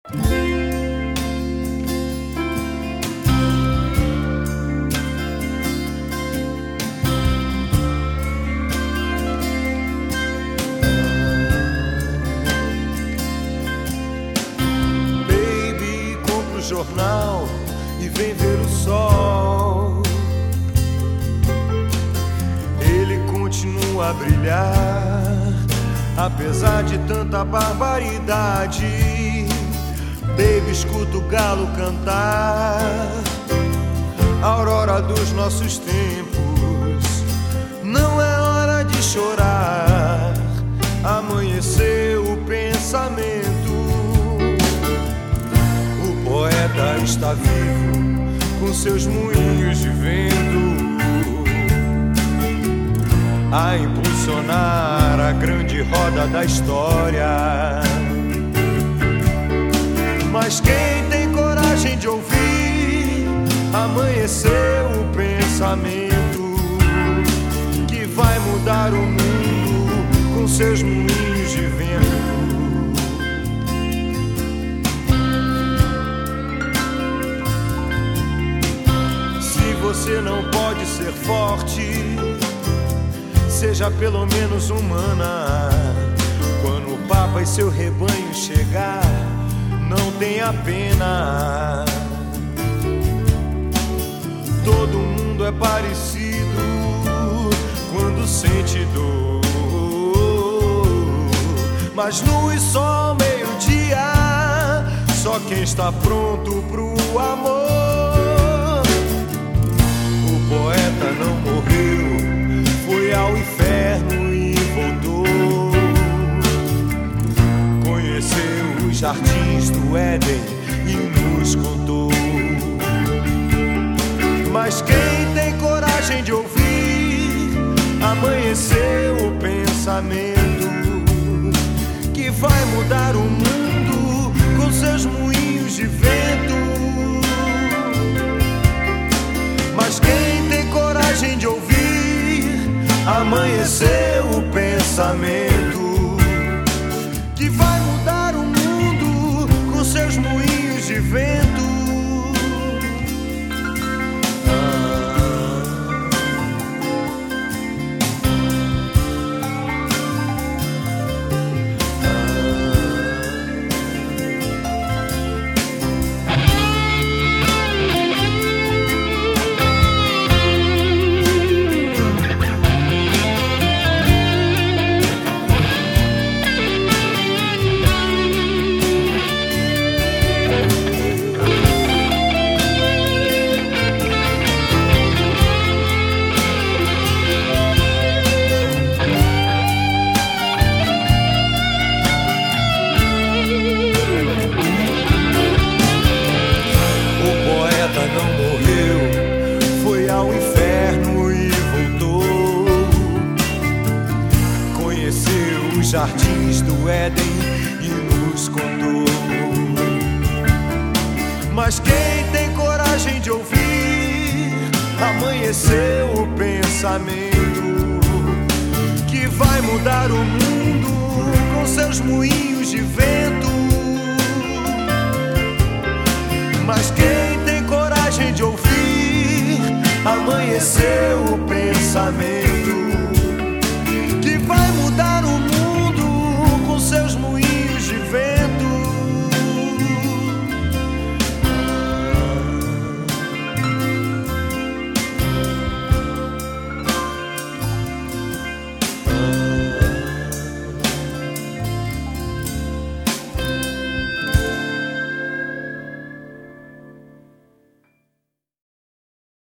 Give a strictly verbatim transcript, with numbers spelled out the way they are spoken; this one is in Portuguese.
Baby, compra o jornal e vem ver o sol. Ele continua a brilhar, apesar de tanta barbaridade. Baby, escuta o galo cantar, a aurora dos nossos tempos. Não é hora de chorar, amanheceu o pensamento. O poeta está vivo, com seus moinhos de vento, a impulsionar a grande roda da história. Mas quem tem coragem de ouvir, amanheceu o pensamento que vai mudar o mundo com seus moinhos de vento. Se você não pode ser forte, seja pelo menos humana. Quando o Papa e seu rebanho chegar, não tenha pena. Todo mundo é parecido quando sente dor, mas luz e sol, meio-dia, só quem está pronto pro amor. O poeta não morreu, foi ao inferno e voltou. Conheceu os jardins do Éden e nos contou. Mas quem tem coragem de ouvir, amanheceu o pensamento que vai mudar o mundo com seus moinhos de vento. Mas quem tem coragem de ouvir, amanheceu o pensamento que vai mudar o mundo com seus moinhos de vento. Não morreu, foi ao inferno e voltou. Conheceu os jardins do Éden e nos contou. Mas quem tem coragem de ouvir, amanheceu o pensamento que vai mudar o mundo com seus moinhos de vento. Mas quem tem coragem de ouvir, amanheceu o pensamento